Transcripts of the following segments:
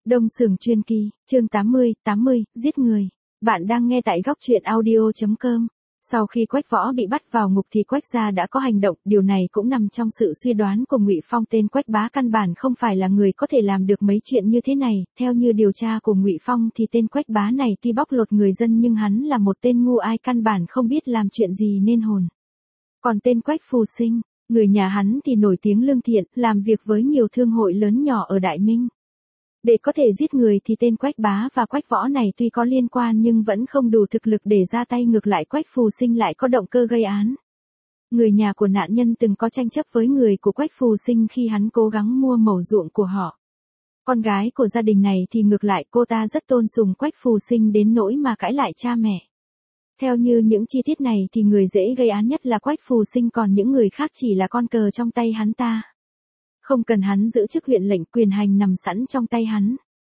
Đông Sưởng Truyền Kỳ, chương 80, giết người. Bạn đang nghe tại góc truyện audio.com. Sau khi Quách Võ bị bắt vào ngục thì Quách gia đã có hành động, điều này cũng nằm trong sự suy đoán của Ngụy Phong. Tên Quách Bá căn bản không phải là người có thể làm được mấy chuyện như thế này, theo như điều tra của Ngụy Phong thì tên Quách Bá này tuy bóc lột người dân nhưng hắn là một tên ngu ai căn bản không biết làm chuyện gì nên hồn. Còn tên Quách Phù Sinh, người nhà hắn thì nổi tiếng lương thiện, làm việc với nhiều thương hội lớn nhỏ ở Đại Minh. Để có thể giết người thì tên Quách Bá và Quách Võ này tuy có liên quan nhưng vẫn không đủ thực lực để ra tay, ngược lại Quách Phù Sinh lại có động cơ gây án. Người nhà của nạn nhân từng có tranh chấp với người của Quách Phù Sinh khi hắn cố gắng mua mẩu ruộng của họ. Con gái của gia đình này thì ngược lại cô ta rất tôn sùng Quách Phù Sinh đến nỗi mà cãi lại cha mẹ. Theo như những chi tiết này thì người dễ gây án nhất là Quách Phù Sinh, còn những người khác chỉ là con cờ trong tay hắn ta. Không cần hắn giữ chức huyện lệnh, quyền hành nằm sẵn trong tay hắn.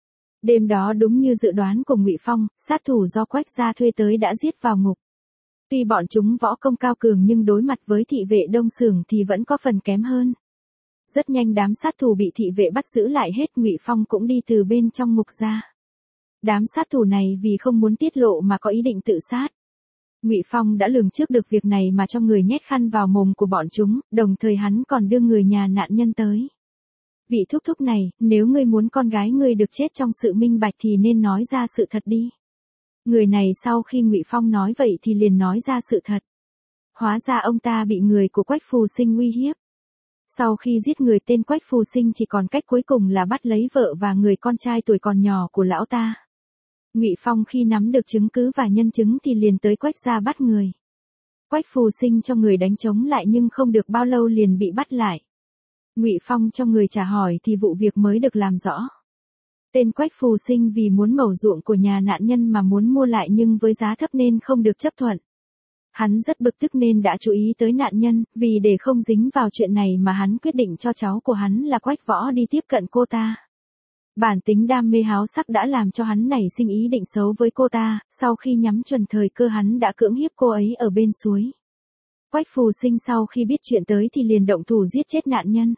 Đêm đó đúng như dự đoán của Ngụy Phong, sát thủ do Quách gia thuê tới đã giết vào ngục. Tuy bọn chúng võ công cao cường nhưng đối mặt với thị vệ Đông Sưởng thì vẫn có phần kém hơn. Rất nhanh đám sát thủ bị thị vệ bắt giữ lại hết, Ngụy Phong cũng đi từ bên trong ngục ra. Đám sát thủ này vì không muốn tiết lộ mà có ý định tự sát. Ngụy Phong đã lường trước được việc này mà cho người nhét khăn vào mồm của bọn chúng, đồng thời hắn còn đưa người nhà nạn nhân tới. Vị thúc thúc này, nếu ngươi muốn con gái ngươi được chết trong sự minh bạch thì nên nói ra sự thật đi. Người này sau khi Ngụy Phong nói vậy thì liền nói ra sự thật. Hóa ra ông ta bị người của Quách Phù Sinh uy hiếp. Sau khi giết người tên Quách Phù Sinh chỉ còn cách cuối cùng là bắt lấy vợ và người con trai tuổi còn nhỏ của lão ta. Ngụy Phong khi nắm được chứng cứ và nhân chứng thì liền tới Quách gia bắt người. Quách Phù Sinh cho người đánh chống lại nhưng không được bao lâu liền bị bắt lại. Ngụy Phong cho người trả hỏi thì vụ việc mới được làm rõ. Tên Quách Phù Sinh vì muốn mẩu ruộng của nhà nạn nhân mà muốn mua lại nhưng với giá thấp nên không được chấp thuận. Hắn rất bực tức nên đã chú ý tới nạn nhân, vì để không dính vào chuyện này mà hắn quyết định cho cháu của hắn là Quách Võ đi tiếp cận cô ta. Bản tính đam mê háo sắc đã làm cho hắn nảy sinh ý định xấu với cô ta, sau khi nhắm chuẩn thời cơ hắn đã cưỡng hiếp cô ấy ở bên suối. Quách Phù Sinh sau khi biết chuyện tới thì liền động thủ giết chết nạn nhân.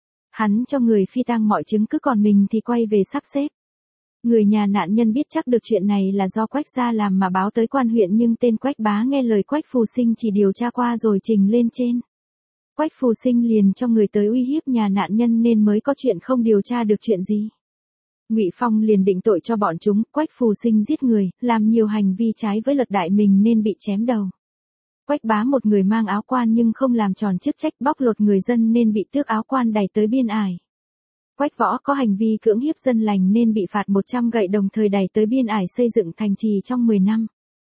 Hắn cho người phi tang mọi chứng cứ, còn mình thì quay về sắp xếp. Người nhà nạn nhân biết chắc được chuyện này là do Quách gia làm mà báo tới quan huyện, nhưng tên Quách Bá nghe lời Quách Phù Sinh chỉ điều tra qua rồi trình lên trên. Quách Phù Sinh liền cho người tới uy hiếp nhà nạn nhân nên mới có chuyện không điều tra được chuyện gì. Ngụy Phong liền định tội cho bọn chúng, Quách Phù Sinh giết người, làm nhiều hành vi trái với luật Đại Minh nên bị chém đầu. Quách Bá một người mang áo quan nhưng không làm tròn chức trách, bóc lột người dân nên bị tước áo quan đày tới biên ải. Quách Võ có hành vi cưỡng hiếp dân lành nên bị phạt 100 gậy đồng thời đày tới biên ải xây dựng thành trì trong 10 năm.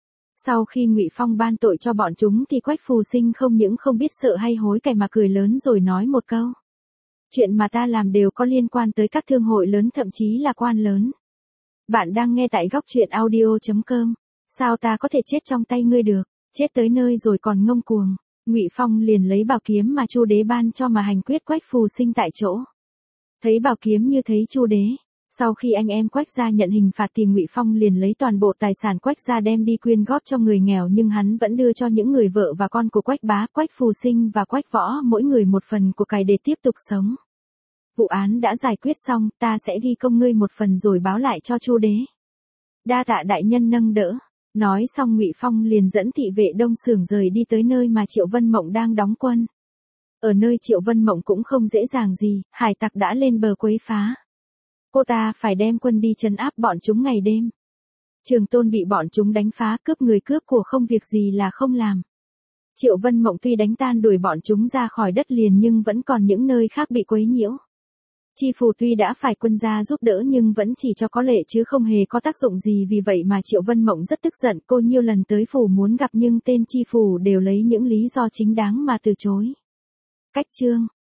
Sau khi Ngụy Phong ban tội cho bọn chúng thì Quách Phù Sinh không những không biết sợ hay hối cải mà cười lớn rồi nói một câu. Chuyện mà ta làm đều có liên quan tới các thương hội lớn, thậm chí là quan lớn. Bạn đang nghe tại góc truyện audio.com. Sao ta có thể chết trong tay ngươi được, chết tới nơi rồi còn ngông cuồng. Ngụy Phong liền lấy bảo kiếm mà Chu Đế ban cho mà hành quyết Quách Phù Sinh tại chỗ. Thấy bảo kiếm như thấy Chu Đế. Sau khi anh em Quách gia nhận hình phạt thì Ngụy Phong liền lấy toàn bộ tài sản Quách gia đem đi quyên góp cho người nghèo, nhưng hắn vẫn đưa cho những người vợ và con của Quách Bá, Quách Phù Sinh và Quách Võ mỗi người một phần của cải để tiếp tục sống. Vụ án đã giải quyết xong, ta sẽ ghi công ngươi một phần rồi báo lại cho Chu Đế. Đa tạ đại nhân nâng đỡ. Nói xong Ngụy Phong liền dẫn thị vệ Đông Sưởng rời đi tới nơi mà Triệu Vân Mộng đang đóng quân. Ở nơi Triệu Vân Mộng cũng không dễ dàng gì, hải tặc đã lên bờ quấy phá. Cô ta phải đem quân đi trấn áp bọn chúng ngày đêm. Trường Tôn bị bọn chúng đánh phá, cướp người cướp của, không việc gì là không làm. Triệu Vân Mộng tuy đánh tan đuổi bọn chúng ra khỏi đất liền nhưng vẫn còn những nơi khác bị quấy nhiễu. Chi Phủ tuy đã phải quân gia giúp đỡ nhưng vẫn chỉ cho có lệ chứ không hề có tác dụng gì, vì vậy mà Triệu Vân Mộng rất tức giận. Cô nhiều lần tới phủ muốn gặp nhưng tên Chi Phủ đều lấy những lý do chính đáng mà từ chối. Cách chương